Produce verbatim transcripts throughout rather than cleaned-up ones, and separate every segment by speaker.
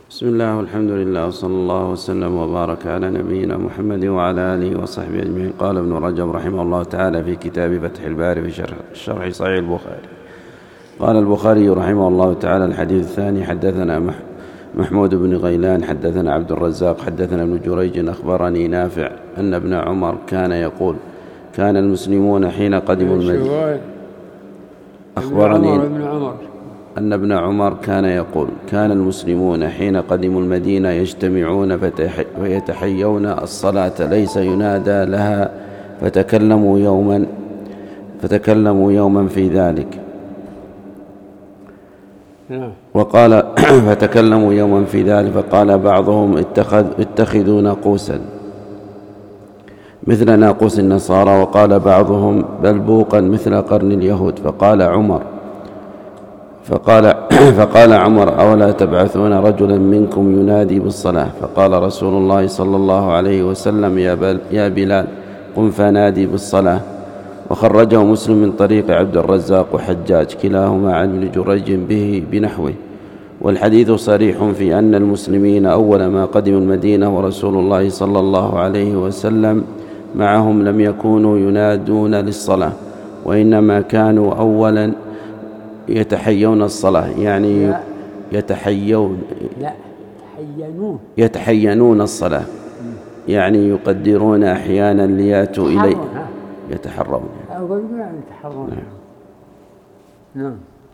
Speaker 1: بسم الله والحمد لله وصلى الله وسلم وبارك على نبينا محمد وعلى آله وصحبه أجمعين. قال ابن رجب رحمه الله تعالى في كتاب فتح الباري في شرح, شرح صحيح البخاري. قال البخاري رحمه الله تعالى: الحديث الثاني: حدثنا محمود بن غيلان حدثنا عبد الرزاق حدثنا ابن جريج أخبرني نافع أن ابن عمر كان يقول: كان المسلمون حين قدموا المدينة أخبرني أن ابن عمر كان يقول: كان المسلمون حين قدموا المدينة يجتمعون فيتحيون الصلاة ليس ينادى لها فتكلموا يوما فتكلموا يوما في ذلك. وقال فتكلموا يوما في ذلك فقال بعضهم: اتخذ اتخذوا ناقوسا مثل ناقوس النصارى. وقال بعضهم: بل بوقا مثل قرن اليهود. فقال عمر فقال, فقال عمر: أولا تبعثون رجلا منكم ينادي بالصلاة؟ فقال رسول الله صلى الله عليه وسلم: يا, يا بلال قم فنادي بالصلاة. وخرجه مسلم من طريق عبد الرزاق وحجاج كلاهما عن ابن جريج به بنحوه. والحديث صريح في أن المسلمين أول ما قدموا المدينة ورسول الله صلى الله عليه وسلم معهم لم يكونوا ينادون للصلاة، وإنما كانوا أولا يتحيون الصلاة، يعني يتحيون
Speaker 2: لا يتحينون
Speaker 1: يتحينون الصلاة، يعني يقدرون أحيانا لياتوا إليه يتحرون
Speaker 2: أقول يعني يتحرون. نعم.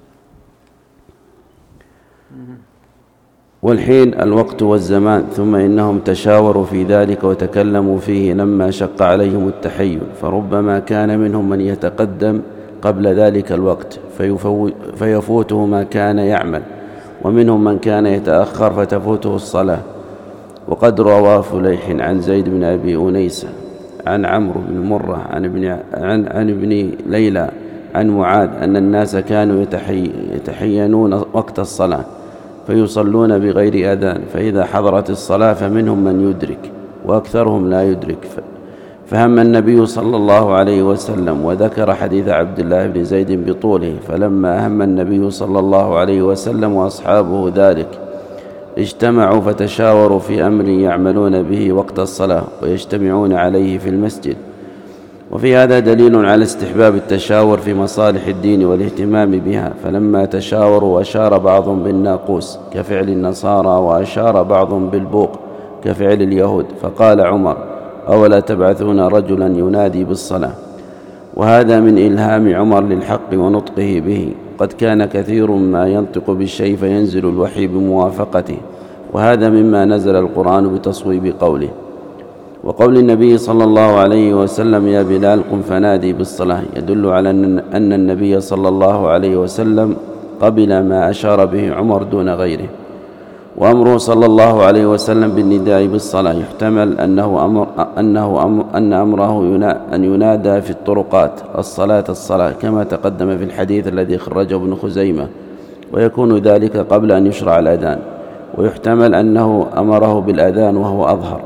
Speaker 1: والحين الوقت والزمان. ثم إنهم تشاوروا في ذلك وتكلموا فيه لما شق عليهم التحيل، فربما كان منهم من يتقدم قبل ذلك الوقت فيفوته ما كان يعمل، ومنهم من كان يتأخر فتفوته الصلاة. وقد روى فليح عن زيد بن أبي أنيسة عن عمرو بن مرة عن ابن, عن, عن ابن ليلى عن معاذ أن الناس كانوا يتحي يتحينون وقت الصلاة فيصلون بغير أذان، فإذا حضرت الصلاة فمنهم من يدرك وأكثرهم لا يدرك. فهم النبي صلى الله عليه وسلم وذكر حديث عبد الله بن زيد بطوله، فلما هم النبي صلى الله عليه وسلم وأصحابه ذلك اجتمعوا فتشاوروا في أمر يعملون به وقت الصلاة ويجتمعون عليه في المسجد. وفي هذا دليل على استحباب التشاور في مصالح الدين والاهتمام بها. فلما تشاوروا أشار بعضهم بالناقوس كفعل النصارى، وأشار بعضهم بالبوق كفعل اليهود. فقال عمر: أولا تبعثون رجلا ينادي بالصلاة؟ وهذا من إلهام عمر للحق ونطقه به. قد كان كثير ما ينطق بالشيء فينزل الوحي بموافقته، وهذا مما نزل القرآن بتصويب قوله. وقول النبي صلى الله عليه وسلم: يا بلال قم فنادي بالصلاة، يدل على أن النبي صلى الله عليه وسلم قبل ما أشار به عمر دون غيره. وأمره صلى الله عليه وسلم بالنداء بالصلاة يحتمل أنه أمر أنه أمر أن أمره أن ينادى في الطرقات: الصلاة الصلاة، كما تقدم في الحديث الذي خرجه ابن خزيمة، ويكون ذلك قبل أن يشرع الأذان. ويحتمل أنه أمره بالأذان وهو أظهر.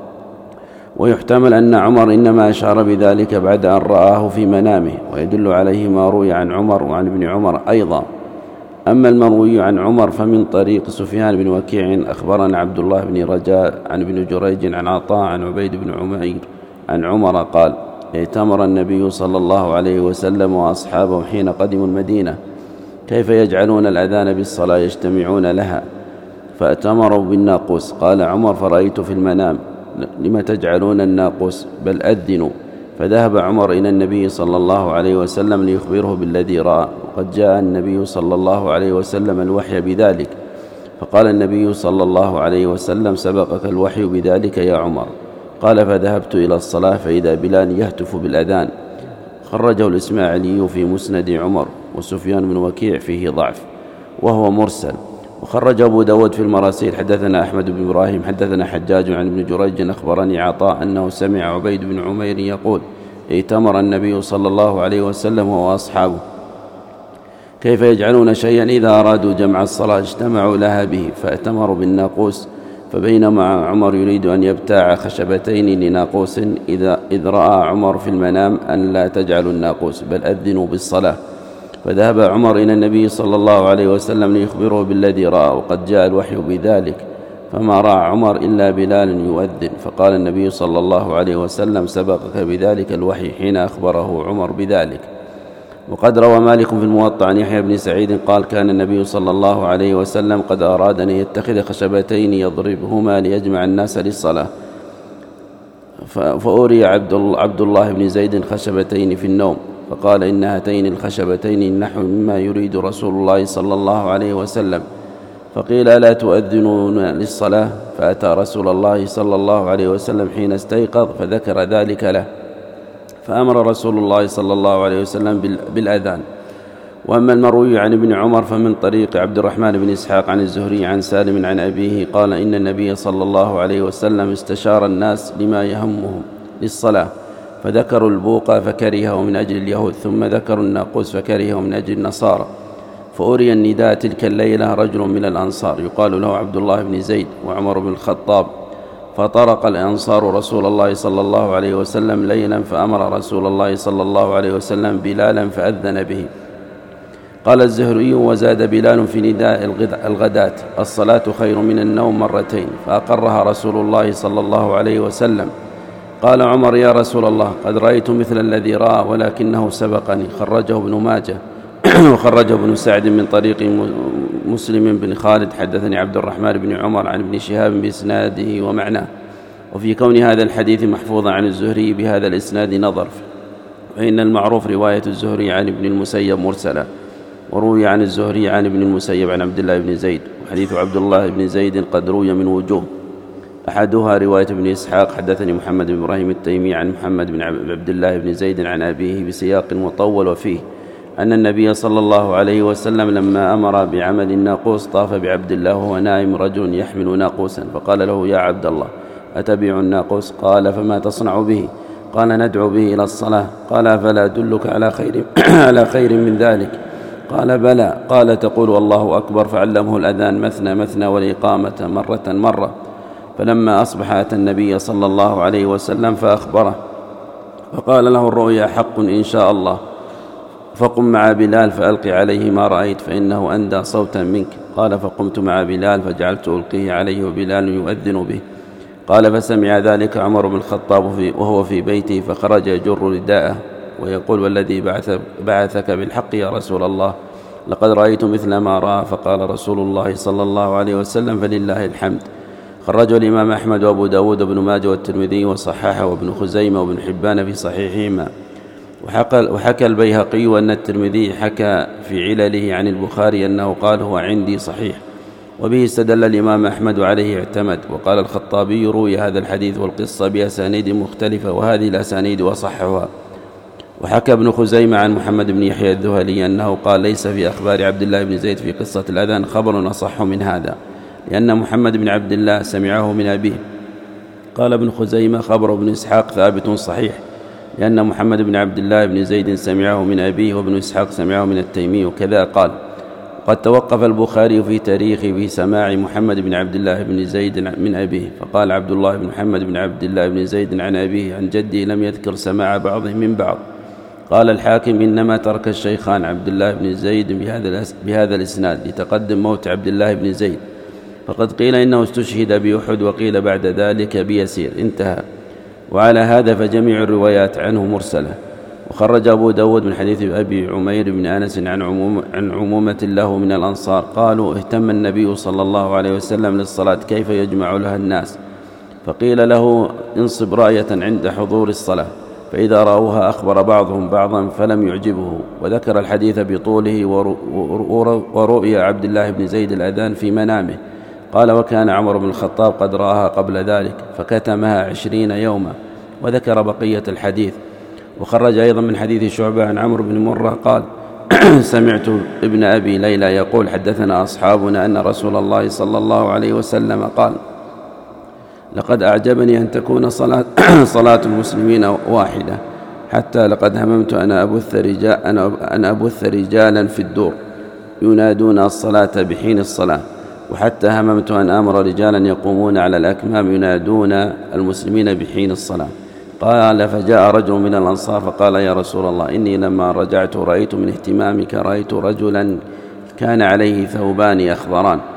Speaker 1: ويحتمل أن عمر إنما أشار بذلك بعد أن رآه في منامه، ويدل عليه ما روي عن عمر وعن ابن عمر أيضا. أما المروي عن عمر فمن طريق سفيان بن وكيع أخبرنا عبد الله بن رجاء عن ابن جريج عن عطاء عن عبيد بن عمير عن عمر قال: ائتمر النبي صلى الله عليه وسلم وأصحابه حين قدموا المدينة كيف يجعلون الأذان بالصلاة يجتمعون لها، فأتمروا بالناقوس. قال عمر: فرأيت في المنام لما تجعلون الناقوس؟ بل أذنوا. فذهب عمر إلى النبي صلى الله عليه وسلم ليخبره بالذي رأى، وقد جاء النبي صلى الله عليه وسلم الوحي بذلك. فقال النبي صلى الله عليه وسلم: سبقك الوحي بذلك يا عمر. قال: فذهبت إلى الصلاة فإذا بلال يهتف بالأذان. خرجه الإسماعيلي في مسند عمر، وسفيان بن وكيع فيه ضعف وهو مرسل. وخرج أبو داود في المراسيل حدثنا أحمد بن إبراهيم حدثنا حجاج عن ابن جريج أخبرني عطاء أنه سمع عبيد بن عمير يقول: ائتمر النبي صلى الله عليه وسلم وأصحابه كيف يجعلون شيئا إذا أرادوا جمع الصلاة اجتمعوا لها به، فأتمروا بالناقوس. فبينما عمر يريد أن يبتاع خشبتين لناقوس إذا إذ رأى عمر في المنام أن لا تجعلوا الناقوس بل أذنوا بالصلاة. فذهب عمر إلى النبي صلى الله عليه وسلم ليخبره بالذي رأى، وقد جاء الوحي بذلك. فما رأى عمر إلا بلال يؤذن، فقال النبي صلى الله عليه وسلم سبقك بذلك الوحي حين أخبره عمر بذلك. وقد روى مالك في الموطأ عن يحيى بن سعيد قال كان النبي صلى الله عليه وسلم قد أراد أن يتخذ خشبتين يضربهما ليجمع الناس للصلاة، فأوري عبد الله بن زيد خشبتين في النوم، فقال إن هاتين الخشبتين نحو مما يريد رسول الله صلى الله عليه وسلم، فقيل ألا تؤذنون للصلاة؟ فأتى رسول الله صلى الله عليه وسلم حين استيقظ فذكر ذلك له، فأمر رسول الله صلى الله عليه وسلم بالأذان. وأما المروي عن ابن عمر فمن طريق عبد الرحمن بن إسحاق عن الزهري عن سالم عن أبيه قال إن النبي صلى الله عليه وسلم استشار الناس لما يهمهم للصلاة، فذكروا البوق فكرهه من أجل اليهود، ثم ذكروا الناقوس فكرهه من أجل النصارى، فأري النداء تلك الليلة رجل من الأنصار يقال له عبد الله بن زيد وعمر بن الخطاب، فطرق الأنصار رسول الله صلى الله عليه وسلم ليلا، فأمر رسول الله صلى الله عليه وسلم بلالا فأذن به. قال الزهري وزاد بلال في نداء الغداة الصلاة خير من النوم مرتين، فأقرها رسول الله صلى الله عليه وسلم. قال عمر يا رسول الله قد رأيت مثل الذي رأى ولكنه سبقني. خرجه ابن ماجه وخرجه ابن سعد من طريق مسلم بن خالد حدثني عبد الرحمن بن عمر عن ابن شهاب بإسناده ومعناه. وفي كون هذا الحديث محفوظا عن الزهري بهذا الإسناد نظر، فإن المعروف رواية الزهري عن ابن المسيب مرسلا، وروي عن الزهري عن ابن المسيب عن عبد الله بن زيد، وحديث عبد الله بن زيد قد روي من وجوه، أحدها رواية ابن إسحاق حدثني محمد بن إبراهيم التيمي عن محمد بن عبد الله بن زيد عن أبيه بسياق مطول، وفيه أن النبي صلى الله عليه وسلم لما أمر بعمل الناقوس طاف بعبد الله وهو نائم رجل يحمل ناقوسا، فقال له يا عبد الله أتبيع الناقوس؟ قال فما تصنع به؟ قال ندعو به إلى الصلاة. قال فلا أدلك على خير على خير من ذلك؟ قال بلى. قال تقول والله أكبر، فعلمه الأذان مثنى مثنى والإقامة مرة مرة. فلما أصبح أتى النبي صلى الله عليه وسلم فأخبره، فقال له الرؤيا حق إن شاء الله، فقم مع بلال فألقي عليه ما رأيت فإنه أندى صوتا منك. قال فقمت مع بلال فجعلت ألقيه عليه وبلال يؤذن به. قال فسمع ذلك عمر بن الخطاب وهو في بيته، فخرج يجر رداءه ويقول والذي بعث بعثك بالحق يا رسول الله لقد رأيت مثل ما رأى. فقال رسول الله صلى الله عليه وسلم فلله الحمد. خرجه الإمام أحمد وأبو داود وابن ماجه والترمذي وصححه وابن خزيمة وابن حبان في صحيحهما. وحكى, وحكى البيهقي أن الترمذي حكى في علله عن البخاري أنه قال هو عندي صحيح، وبه استدل الإمام أحمد وعليه اعتمد. وقال الخطابي روي هذا الحديث والقصة بأسانيد مختلفة وهذه الأسانيد وصححها. وحكى ابن خزيمة عن محمد بن يحيى الذهلي أنه قال ليس في أخبار عبد الله بن زيد في قصة الأذان خبر أصح من هذا، لأن محمد بن عبد الله سمعه من أبيه. قال ابن خزيمة خبر ابن إسحاق ثابت صحيح، لأن محمد بن عبد الله بن زيد سمعه من أبيه، وابن إسحاق سمعه من التيمي. وكذا قال. قد توقف البخاري في تاريخه في سماع محمد بن عبد الله بن زيد من أبيه، فقال عبد الله بن محمد بن عبد الله بن زيد عن أبيه عن جده، لم يذكر سماع بعضهم من بعض. قال الحاكم إنما ترك الشيخان عبد الله بن زيد بهذا بهذا الإسناد لتقدم موت عبد الله بن زيد، فقد قيل إنه استشهد بأحد وقيل بعد ذلك بيسير. انتهى. وعلى هذا فجميع الروايات عنه مرسلة. وخرج أبو داود من حديث أبي عمير بن أنس عن, عموم عن عمومة له من الأنصار قالوا اهتم النبي صلى الله عليه وسلم للصلاة كيف يجمع لها الناس، فقيل له انصب راية عند حضور الصلاة، فإذا رأوها أخبر بعضهم بعضا فلم يعجبه. وذكر الحديث بطوله ورؤيا عبد الله بن زيد الأذان في منامه. قال وكان عمر بن الخطاب قد رآها قبل ذلك فكتمها عشرين يوما، وذكر بقية الحديث. وخرج أيضا من حديث شعبة عن عمرو بن مرة قال سمعت ابن أبي ليلى يقول حدثنا أصحابنا أن رسول الله صلى الله عليه وسلم قال لقد أعجبني أن تكون صلاة, صلاة المسلمين واحدة، حتى لقد هممت أن أبث, رجال أن أبث رجالا في الدور ينادون الصلاة بحين الصلاة، وحتى هممت أن أمر رجالا يقومون على الأكمام ينادون المسلمين بحين الصلاة. قال فجاء رجل من الأنصار فقال يا رسول الله إني لما رجعت رأيت من اهتمامك رأيت رجلا كان عليه ثوبان أخضران،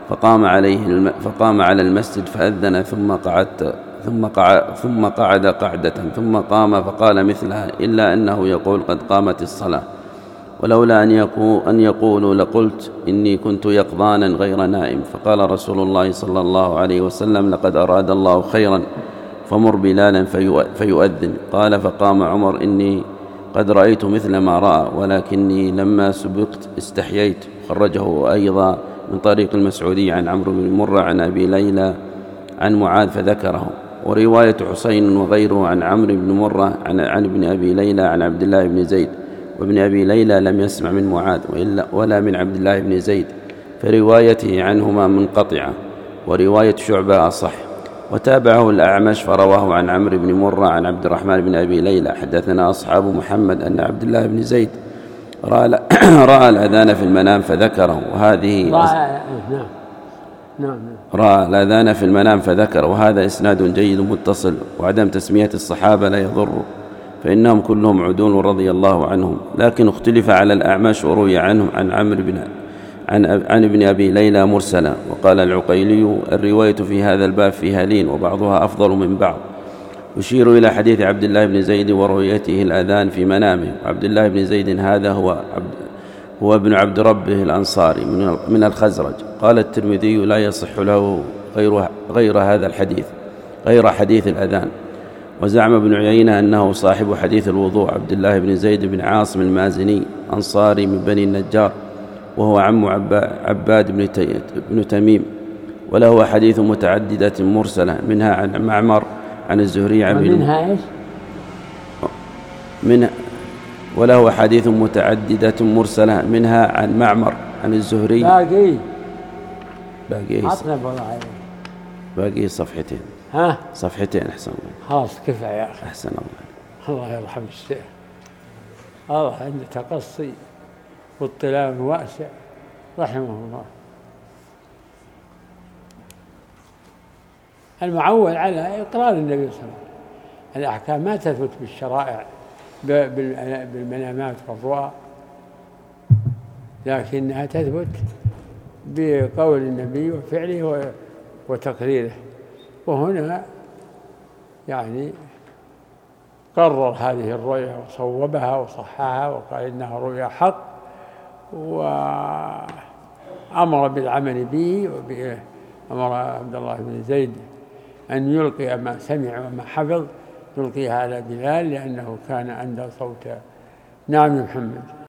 Speaker 1: فقام عليه الم فقام على المسجد فأذن ثم قعدت ثم قعد, ثم قعد قعدة ثم قام فقال مثلها إلا أنه يقول قد قامت الصلاة، ولولا أن, يقول أن يقولوا لقلت إني كنت يقظانا غير نائم. فقال رسول الله صلى الله عليه وسلم لقد أراد الله خيرا فمر بلالا فيؤذن. قال فقام عمر إني قد رأيت مثل ما رأى ولكني لما سبقت استحييت. خرجه أيضا من طريق المسعودي عن عمرو بن مرة عن أبي ليلى عن معاذ فذكره. ورواية حسين وغيره عن عمرو بن مرة عن, عن ابن أبي ليلى عن عبد الله بن زيد، وابن أبي ليلى لم يسمع من معاذ وإلا ولا من عبد الله بن زيد، فروايته عنهما منقطعة، ورواية شعبة أصح. وتابعه الأعمش فرواه عن عمرو بن مرة عن عبد الرحمن بن أبي ليلى حدثنا أصحاب محمد أن عبد الله بن زيد رأى, رأى الأذان في المنام فذكره. وهذه
Speaker 2: نعم نعم
Speaker 1: رأى الأذان في المنام فذكر، وهذا إسناد جيد متصل. وعدم تسمية الصحابة لا يضر فإنهم كلهم عدول رضي الله عنهم، لكن اختلف على الأعمش وروي عنه عن عمرو بن عن, عن ابن أبي ليلى مرسلا. وقال العقيلي الرواية في هذا الباب فيها لين وبعضها أفضل من بعض. يشير إلى حديث عبد الله بن زيد ورؤيته الأذان في منامه. عبد الله بن زيد هذا هو عبد هو ابن عبد ربه الأنصاري من الخزرج. قال الترمذي لا يصح له غير, غير هذا الحديث غير حديث الأذان. وزعم ابن عيينة أنه صاحب حديث الوضوء عبد الله بن زيد بن عاصم المازني أنصاري من بني النجار، وهو عم عباد بن تميم، وله حديث متعددة مرسلة منها عن معمر عن الزهري عن
Speaker 2: منها إيش؟
Speaker 1: من وله حديث متعددة مرسلة منها عن معمر عن الزهري.
Speaker 2: باقي
Speaker 1: باقي
Speaker 2: أطلب والله عليك.
Speaker 1: باقي صفحتين.
Speaker 2: ها
Speaker 1: صفحتين أحسن الله.
Speaker 2: خلاص كفاية يا أخي.
Speaker 1: أحسن الله.
Speaker 2: الله يرحم الشيخ، الله عنده تقصي واطلاع واسع رحمه الله. المعول على إقرار النبي صلى الله عليه وسلم. الأحكام ما تثبت بالشرائع بالمنامات والرؤى، لكنها تثبت بقول النبي وفعله وتقريره. وهنا يعني قرر هذه الرؤيا وصوبها وصححها وقال إنها رؤيا حق، وأمر بالعمل به. أمر عبد الله بن زيد أن يلقي ما سمع وما حفظ يلقيها على بلال لأنه كان عنده صوت. نعم محمد.